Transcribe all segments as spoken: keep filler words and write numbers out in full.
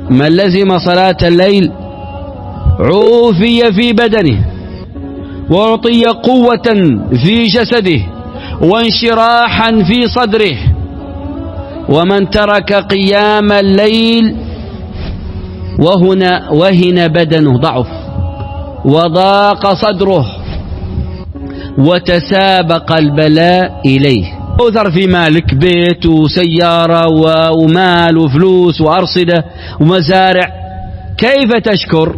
من لزم صلاة الليل عوفي في بدنه وأعطي قوة في جسده وانشراحا في صدره، ومن ترك قيام الليل وهنا وهن بدنه، ضعف وضاق صدره وتسابق البلاء إليه. أوثر في مالك، بيت وسيارة ومال وفلوس وأرصدة ومزارع، كيف تشكر؟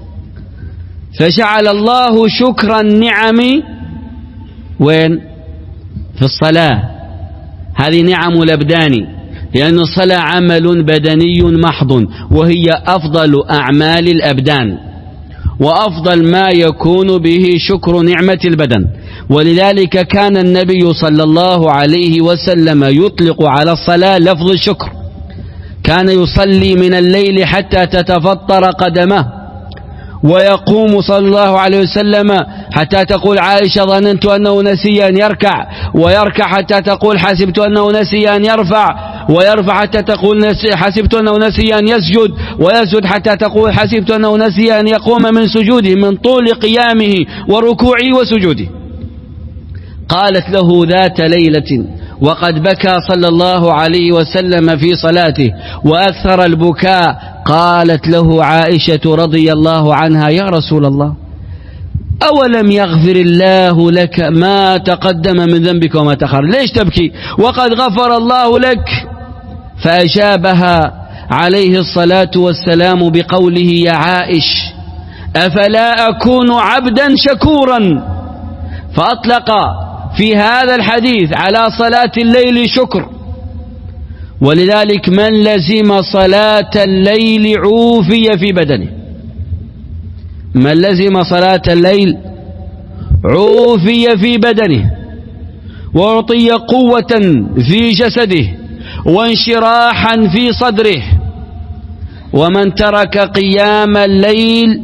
فجعل الله شكر النعم وين؟ في الصلاة. هذه نعم الأبدان، لأن الصلاة عمل بدني محض، وهي أفضل أعمال الأبدان وأفضل ما يكون به شكر نعمة البدن. ولذلك كان النبي صلى الله عليه وسلم يطلق على الصلاة لفظ الشكر. كان يصلي من الليل حتى تتفطر قدمه، ويقوم صلى الله عليه وسلم حتى تقول عائشة ظننت أنه نسي أن يركع، ويركع حتى تقول حسبت أنه نسي أن يرفع، ويرفع حتى تقول حسبت أنه نسي أن يسجد، ويسجد حتى تقول حسبت أنه نسي أن يقوم من سجوده، من طول قيامه وركوعه وسجوده. قالت له ذات ليلة وقد بكى صلى الله عليه وسلم في صلاته وأكثر البكاء، قالت له عائشة رضي الله عنها يا رسول الله أولم يغفر الله لك ما تقدم من ذنبك وما تأخر، ليش تبكي وقد غفر الله لك؟ فأجابها عليه الصلاة والسلام بقوله يا عائش أفلا أكون عبدا شكورا؟ فأطلق في هذا الحديث على صلاة الليل شكر. ولذلك من لزم صلاة الليل عوفي في بدنه، من لزم صلاة الليل عوفي في بدنه وأعطي قوة في جسده وانشراحا في صدره، ومن ترك قيام الليل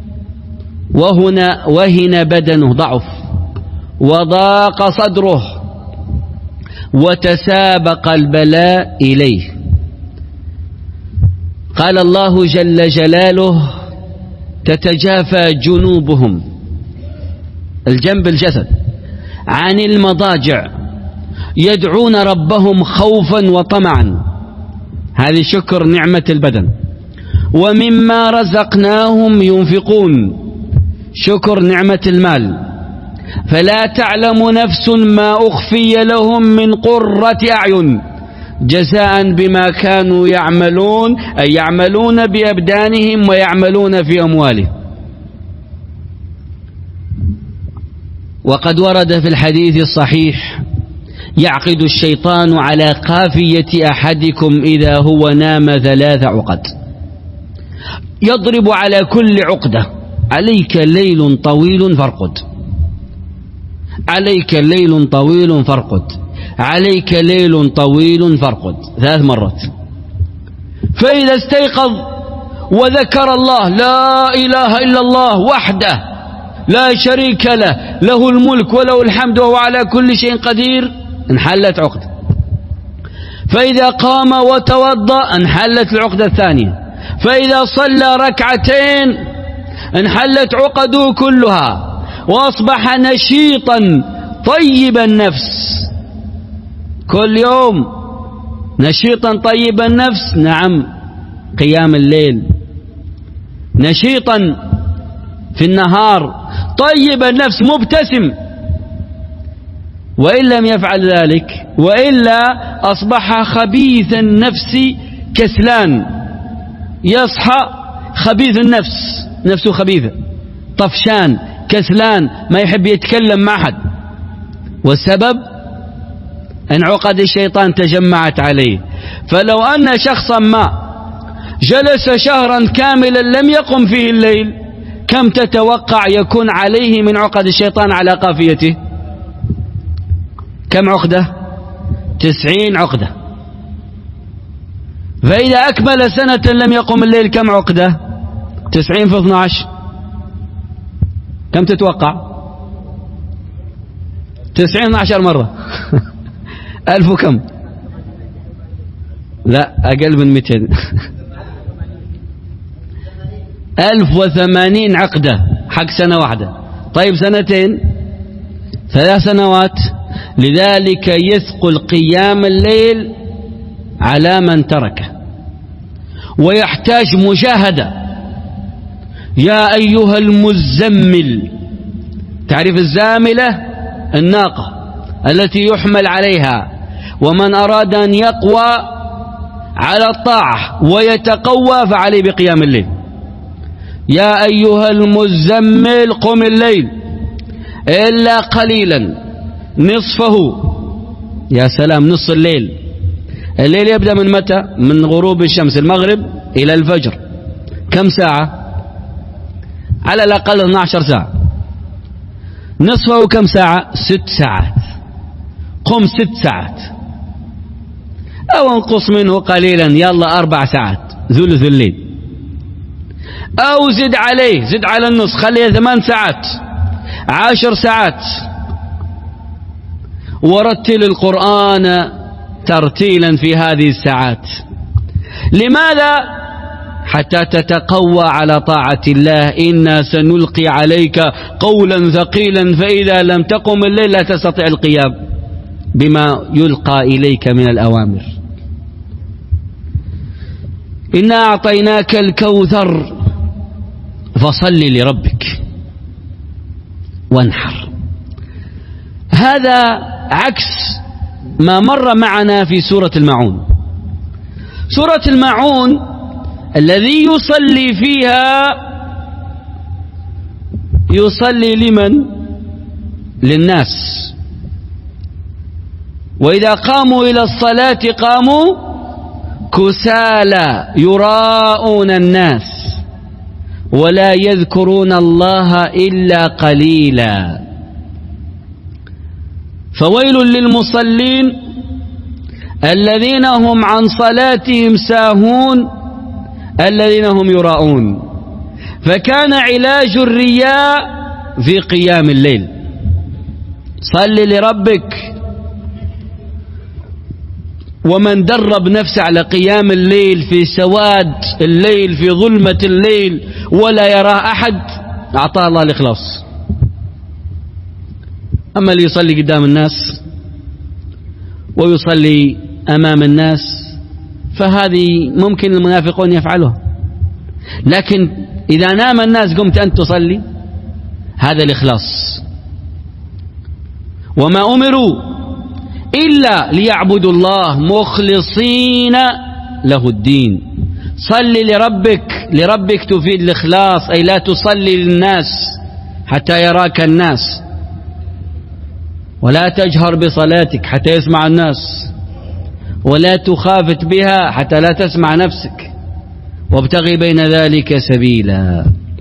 وهنا وهن بدنه، ضعف وضاق صدره وتسابق البلاء إليه. قال الله جل جلاله تتجافى جنوبهم، الجنب الجسد، عن المضاجع يدعون ربهم خوفا وطمعا، هذه شكر نعمة البدن. ومما رزقناهم ينفقون، شكر نعمة المال. فلا تعلم نفس ما أخفي لهم من قرة أعين جزاء بما كانوا يعملون، أي يعملون بأبدانهم ويعملون في أموالهم. وقد ورد في الحديث الصحيح يعقد الشيطان على قافية أحدكم إذا هو نام ثلاث عقد، يضرب على كل عقدة عليك ليل طويل فارقد، عليك ليل طويل فارقد، عليك ليل طويل فارقد، ثلاث مرات. فإذا استيقظ وذكر الله لا إله إلا الله وحده لا شريك له، له الملك وله الحمد وهو على كل شيء قدير، انحلت عقدة. فإذا قام وتوضأ انحلت العقدة الثانية. فإذا صلى ركعتين انحلت عقده كلها، وأصبح نشيطا طيب النفس كل يوم، نشيطا طيب النفس. نعم، قيام الليل، نشيطا في النهار، طيب النفس، مبتسم. وإن لم يفعل ذلك وإلا أصبح خبيث النفس كسلان، يصحى خبيث النفس، نفسه خبيثة، طفشان كسلان، ما يحب يتكلم مع أحد. والسبب أن عقد الشيطان تجمعت عليه. فلو أن شخصا ما جلس شهرا كاملا لم يقم فيه الليل، كم تتوقع يكون عليه من عقد الشيطان على قافيته؟ كم عقدة؟ تسعين عقدة. فإذا أكمل سنة لم يقم الليل كم عقدة؟ تسعين في اثنى عشر، كم تتوقع؟ تسعين عشر مرة ألف وكم؟ لا، أقل من مئتين. ألف وثمانين عقدة حق سنة واحدة. طيب سنتين، ثلاث سنوات. لذلك يثقل قيام الليل على من تركه، ويحتاج مجاهدة. يا أيها المزمل، تعرف الزاملة؟ الناقة التي يحمل عليها. ومن أراد أن يقوى على الطاعة ويتقوى فعليه بقيام الليل. يا أيها المزمل قم الليل إلا قليلا نصفه. يا سلام، نصف الليل. الليل يبدأ من متى؟ من غروب الشمس المغرب إلى الفجر. كم ساعة؟ على الأقل اثنتي عشرة ساعة. نصفه كم ساعة؟ ست ساعات. قم ست ساعات، أو انقص منه قليلا، يلا أربع ساعات، ثلث الليل. أو زد عليه، زد على النص، خليه ثمان ساعات، عشر ساعات. ورتل القرآن ترتيلا في هذه الساعات. لماذا؟ حتى تتقوى على طاعة الله. إنا سنلقي عليك قولا ثقيلا، فإذا لم تقم الليل لا تستطيع القيام بما يلقى إليك من الأوامر. إنا أعطيناك الكوثر فصل لربك وانحر. هذا عكس ما مر معنا في سورة الماعون. سورة الماعون الذي يصلي فيها يصلي لمن؟ للناس. وإذا قاموا إلى الصلاة قاموا كسالى يراءون الناس ولا يذكرون الله إلا قليلا. فويل للمصلين الذين هم عن صلاتهم ساهون الذين هم يراءون. فكان علاج الرياء في قيام الليل. صل لربك. ومن درب نفسه على قيام الليل في سواد الليل في ظلمة الليل ولا يراه أحد أعطاه الله الإخلاص. أما اللي يصلي قدام الناس ويصلي أمام الناس فهذه ممكن المنافقون يفعلها، لكن إذا نام الناس قمت أنت تصلي، هذا الإخلاص. وما أمروا إلا ليعبدوا الله مخلصين له الدين. صل لربك. لربك تفيد الإخلاص، أي لا تصلي للناس حتى يراك الناس، ولا تجهر بصلاتك حتى يسمع الناس، ولا تخافت بها حتى لا تسمع نفسك، وابتغي بين ذلك سبيلا.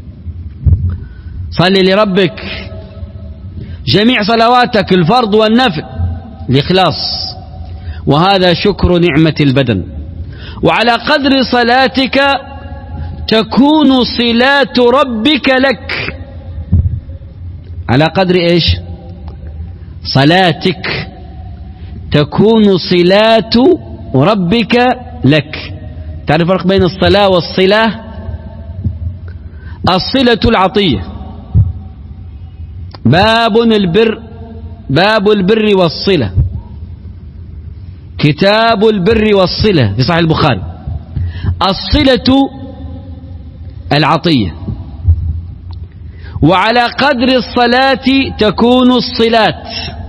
صل لربك جميع صلواتك الفرض والنفل الإخلاص، وهذا شكر نعمة البدن. وعلى قدر صلاتك تكون صلات ربك لك. على قدر إيش؟ صلاتك تكون صلات ربك لك. تعرف الفرق بين الصلاة والصلة؟ الصلة العطية، باب البر، باب البر والصلة، كتاب البر والصلة في صحيح البخاري. الصلة العطية، وعلى قدر الصلاة تكون الصلات،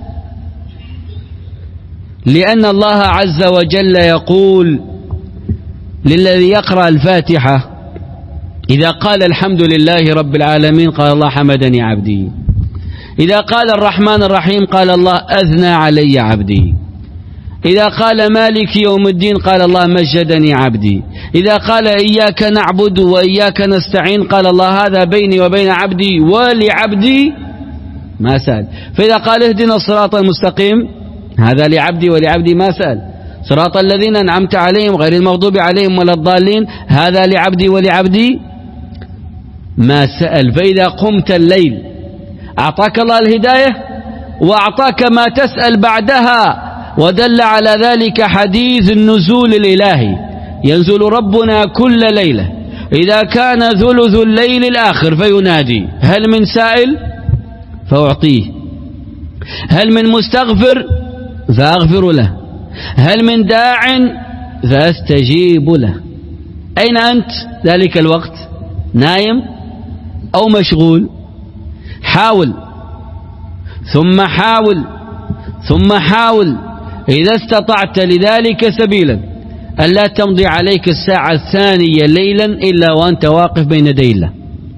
لأن الله عز وجل يقول للذي يقرأ الفاتحة إذا قال الحمد لله رب العالمين قال الله حمدني عبدي. إذا قال الرحمن الرحيم قال الله أثنى علي عبدي. إذا قال مالك يوم الدين قال الله مجدني عبدي. إذا قال إياك نعبد وإياك نستعين قال الله هذا بيني وبين عبدي ولعبدي ما سأل. فإذا قال اهدنا الصراط المستقيم هذا لعبدي ولعبدي ما سأل. صراط الذين أنعمت عليهم غير المغضوب عليهم ولا الضالين هذا لعبدي ولعبدي ما سأل. فإذا قمت الليل أعطاك الله الهداية وأعطاك ما تسأل بعدها، ودل على ذلك حديث النزول الإلهي. ينزل ربنا كل ليلة إذا كان ثلث الليل الآخر فينادي هل من سائل فأعطيه، هل من مستغفر فأغفر له، هل من داع فأستجيب له. أين أنت ذلك الوقت؟ نايم أو مشغول؟ حاول ثم حاول ثم حاول إذا استطعت لذلك سبيلا ألا تمضي عليك الساعة الثانية ليلا إلا وأنت واقف بين يدي الله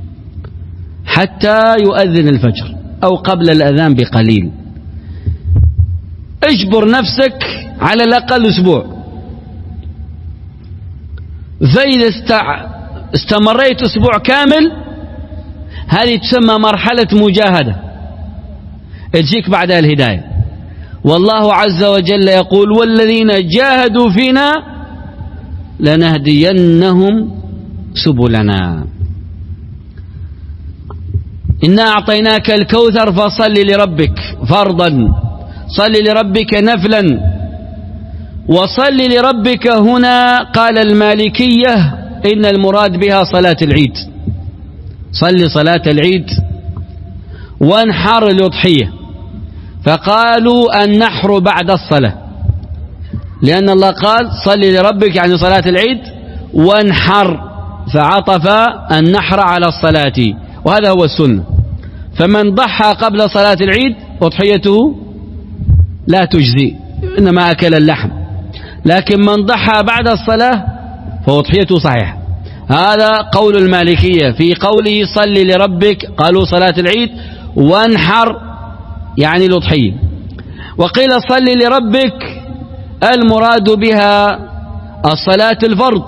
حتى يؤذن الفجر أو قبل الأذان بقليل. اجبر نفسك على الأقل أسبوع، فإذا استمريت أسبوع كامل هذه تسمى مرحلة مجاهدة تجيك بعدها الهداية. والله عز وجل يقول والذين جاهدوا فينا لنهدينهم سبلنا. إنا أعطيناك الكوثر فصل لربك فرضا، صل لربك نفلا، وصل لربك هنا قال المالكية إن المراد بها صلاة العيد. صل صلاة العيد وانحر الأضحية، فقالوا النحر بعد الصلاة، لأن الله قال صل لربك يعني صلاة العيد وانحر، فعطف النحر على الصلاة، وهذا هو السنة. فمن ضحى قبل صلاة العيد أضحيته لا تجزي، إنما أكل اللحم، لكن من ضحى بعد الصلاة فأضحيته صحيحة. هذا قول المالكية في قوله صل لربك، قالوا صلاة العيد، وانحر يعني الأضحية. وقيل صل لربك المراد بها الصلاة الفرض،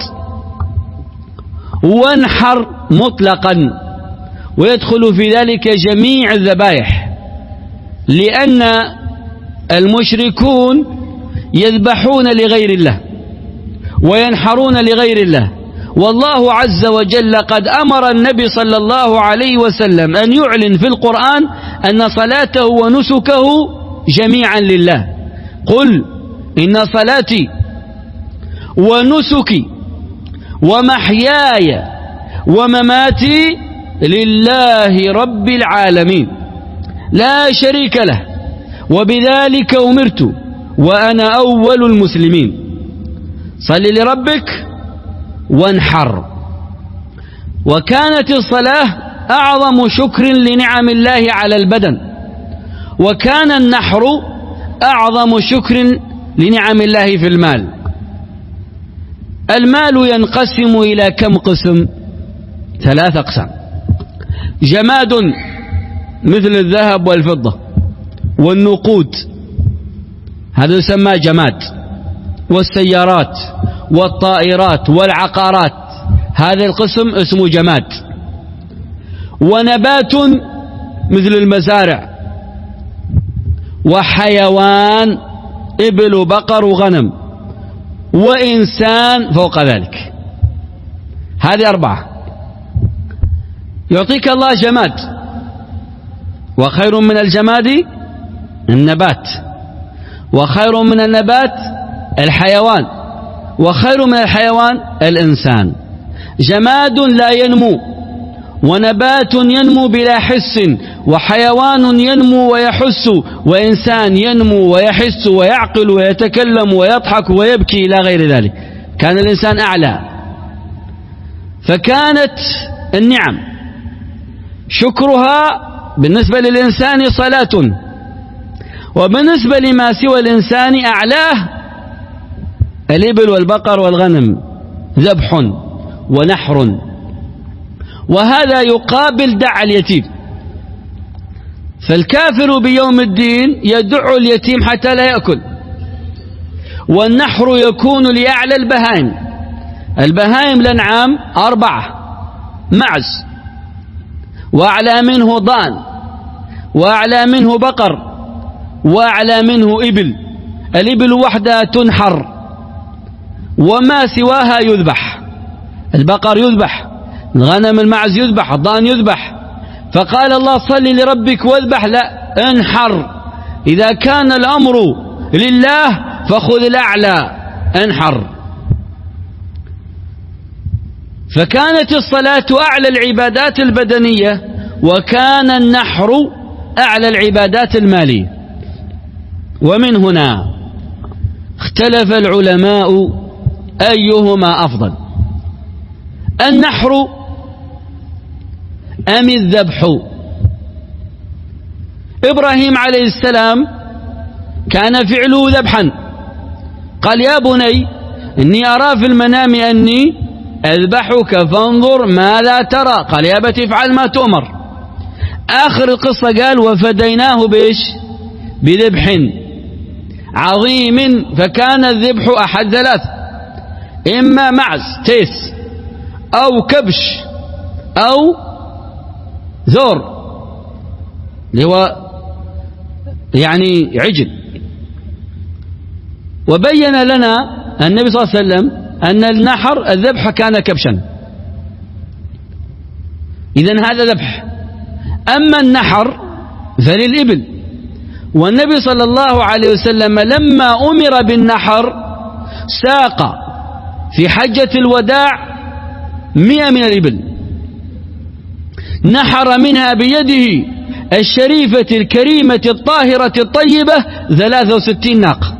وانحر مطلقا، ويدخل في ذلك جميع الذبائح، لأن المشركون يذبحون لغير الله وينحرون لغير الله، والله عز وجل قد أمر النبي صلى الله عليه وسلم أن يعلن في القرآن أن صلاته ونسكه جميعا لله. قل إن صلاتي ونسكي ومحياي ومماتي لله رب العالمين لا شريك له وبذلك أمرت وأنا أول المسلمين. صل لربك وانحر. وكانت الصلاة أعظم شكر لنعم الله على البدن، وكان النحر أعظم شكر لنعم الله في المال. المال ينقسم إلى كم قسم؟ ثلاث أقسام: جماد مثل الذهب والفضة والنقود، هذا يسمى جماد، والسيارات والطائرات والعقارات، هذا القسم اسمه جماد. ونبات مثل المزارع، وحيوان إبل وبقر وغنم، وإنسان فوق ذلك. هذه أربعة. يعطيك الله جماد، وخير من الجماد النبات، وخير من النبات الحيوان، وخير من الحيوان الإنسان. جماد لا ينمو، ونبات ينمو بلا حس، وحيوان ينمو ويحس، وإنسان ينمو ويحس ويعقل ويتكلم ويضحك ويبكي إلى غير ذلك. كان الإنسان أعلى. فكانت النعم شكرها بالنسبة للإنسان صلاة، وبالنسبة لما سوى الإنسان أعلاه الإبل والبقر والغنم، ذبح ونحر. وهذا يقابل دع اليتيم. فالكافر بيوم الدين يدع اليتيم حتى لا يأكل. والنحر يكون لأعلى البهائم. البهائم الأنعام أربعة: معز، وأعلى منه ضان، وأعلى منه بقر، وأعلى منه إبل. الإبل وحدها تنحر وما سواها يذبح. البقر يذبح، الغنم المعز يذبح، الضان يذبح. فقال الله صل لربك واذبح، لا، انحر. إذا كان الأمر لله فخذ الأعلى، انحر. فكانت الصلاة أعلى العبادات البدنية، وكان النحر أعلى العبادات المالية. ومن هنا اختلف العلماء أيهما أفضل، النحر أم الذبح؟ إبراهيم عليه السلام كان فعله ذبحا، قال يا بني إني أرى في المنام أني أذبحك فانظر ماذا ترى، قال يا أبت افعل ما تؤمر. آخر القصة قال وفديناه بإيش؟ بذبح عظيم، فكان الذبح أحد ثلاث، إما معز تيس أو كبش أو ذور اللي هو يعني عجل. وبين لنا النبي صلى الله عليه وسلم أن النحر الذبح كان كبشا، إذن هذا ذبح. أما النحر فللإبل، والنبي صلى الله عليه وسلم لما أمر بالنحر ساق في حجة الوداع مئة من الإبل، نحر منها بيده الشريفة الكريمة الطاهرة الطيبة ثلاثة وستين ناقة،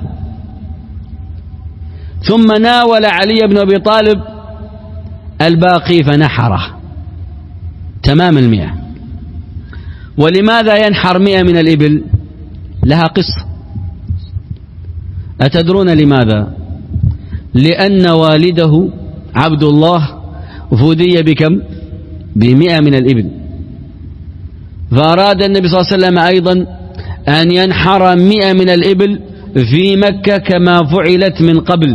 ثم ناول علي بن أبي طالب الباقي فنحره تمام المئة. ولماذا ينحر مئة من الإبل؟ لها قصة. أتدرون لماذا؟ لأن والده عبد الله فدي بكم؟ بمئة من الإبل، فأراد النبي صلى الله عليه وسلم أيضا أن ينحر مئة من الإبل في مكة كما فعلت من قبل،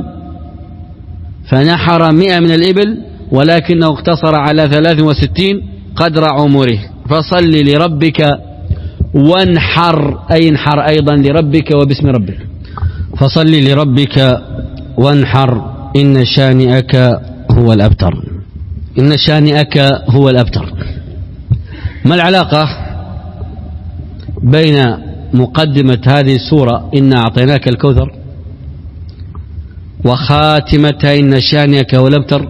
فنحر مئة من الإبل ولكنه اقتصر على ثلاث وستين قدر عمره. فصل لربك وانحر، أي انحر أيضا لربك وباسم ربك، فصل لربك وانحر إن شانئك هو الأبتر، إن شانئك هو الأبتر. ما العلاقة بين مقدمة هذه السورة إنا أعطيناك الكوثر وخاتمتها إن شانئك هو الأبتر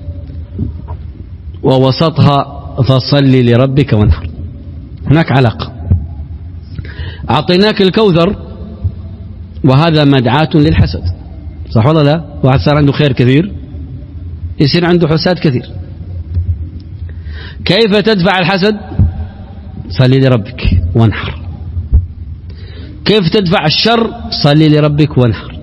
ووسطها فصل لربك وانحر؟ هناك علاقة. أعطيناك الكوثر وهذا مدعاة للحسد، صح ولا لا؟ واحد صار عنده خير كثير يصير عنده حساد كثير. كيف تدفع الحسد؟ صلي لربك وانحر. كيف تدفع الشر؟ صلي لربك وانحر.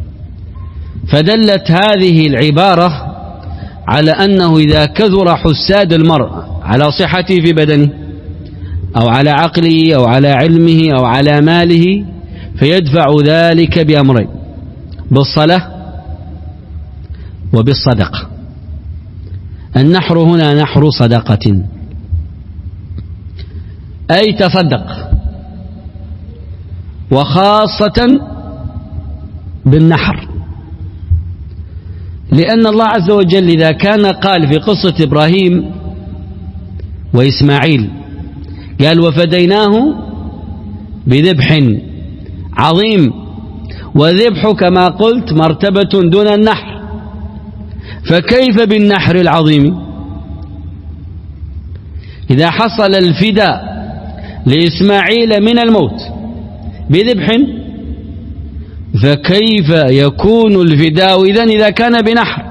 فدلت هذه العبارة على أنه إذا كثر حساد المرء على صحته في بدنه أو على عقله أو على علمه أو على ماله فيدفع ذلك بأمرين: بالصلاة وبالصدقة. النحر هنا نحر صدقة، أي تصدق، وخاصة بالنحر، لأن الله عز وجل إذا كان قال في قصة إبراهيم وإسماعيل قال وفديناه بذبح عظيم، وذبح كما قلت مرتبة دون النحر، فكيف بالنحر العظيم؟ إذا حصل الفداء لإسماعيل من الموت بذبح فكيف يكون الفداء إذن إذا كان بنحر؟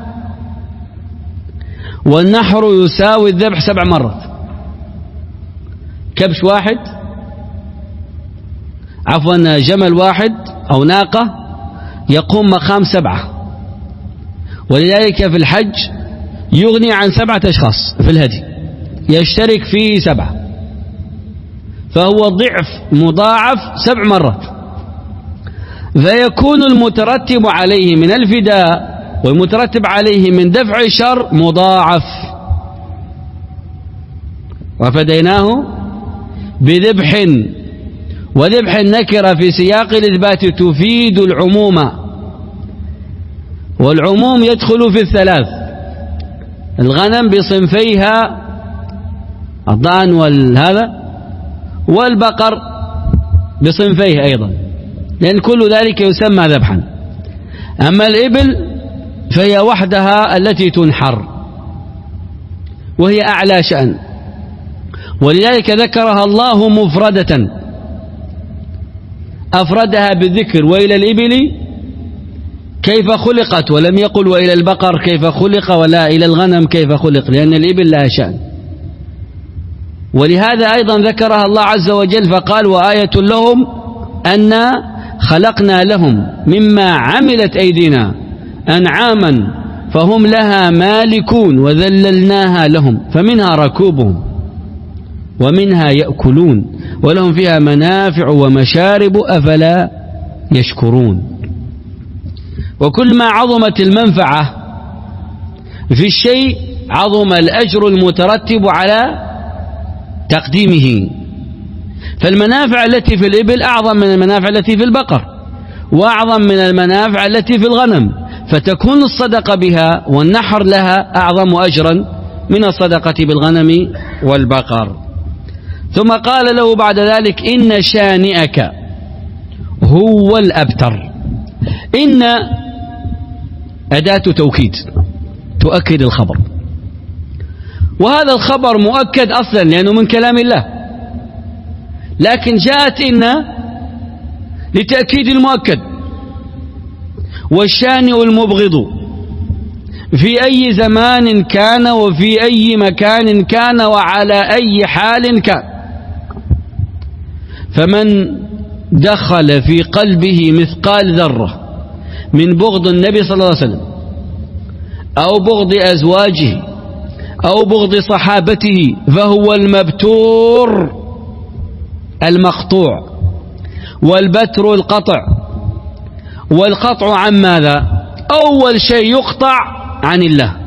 والنحر يساوي الذبح سبع مرات. كبش واحد، عفوا جمل واحد أو ناقة يقوم مقام سبعة، ولذلك في الحج يغني عن سبعة أشخاص في الهدي يشترك فيه سبعة، فهو ضعف مضاعف سبع مرات، فيكون المترتب عليه من الفداء والمترتب عليه من دفع الشر مضاعف. وفديناه بذبح، وذبح النكرة في سياق الإثبات تفيد العموم، والعموم يدخل في الثلاث: الغنم بصنفيها الضأن والهذا، والبقر بصنفيه أيضا، لأن كل ذلك يسمى ذبحا. أما الإبل فهي وحدها التي تنحر، وهي أعلى شأن، ولذلك ذكرها الله مفردة، أفردها بالذكر وإلى الإبل كيف خلقت، ولم يقل وإلى البقر كيف خلق ولا إلى الغنم كيف خلق، لأن الإبل لها شأن. ولهذا أيضا ذكرها الله عز وجل فقال وآية لهم أن خلقنا لهم مما عملت أيدينا أنعاما فهم لها مالكون وذللناها لهم فمنها ركوبهم ومنها يأكلون ولهم فيها منافع ومشارب أفلا يشكرون. وكل ما عظمت المنفعة في الشيء عظم الأجر المترتب على تقديمه. فالمنافع التي في الإبل أعظم من المنافع التي في البقر، وأعظم من المنافع التي في الغنم، فتكون الصدقة بها والنحر لها أعظم أجرا من الصدقة بالغنم والبقر. ثم قال له بعد ذلك إن شانئك هو الأبتر. إن أداة توكيد تؤكد الخبر، وهذا الخبر مؤكد أصلا لأنه من كلام الله، لكن جاءت إن لتأكيد المؤكد. والشانئ المبغض في أي زمان كان وفي أي مكان كان وعلى أي حال كان، فمن دخل في قلبه مثقال ذرة من بغض النبي صلى الله عليه وسلم أو بغض أزواجه أو بغض صحابته فهو المبتور المقطوع، والبتر القطع، والقطع عن ماذا؟ أول شيء يقطع عن الله،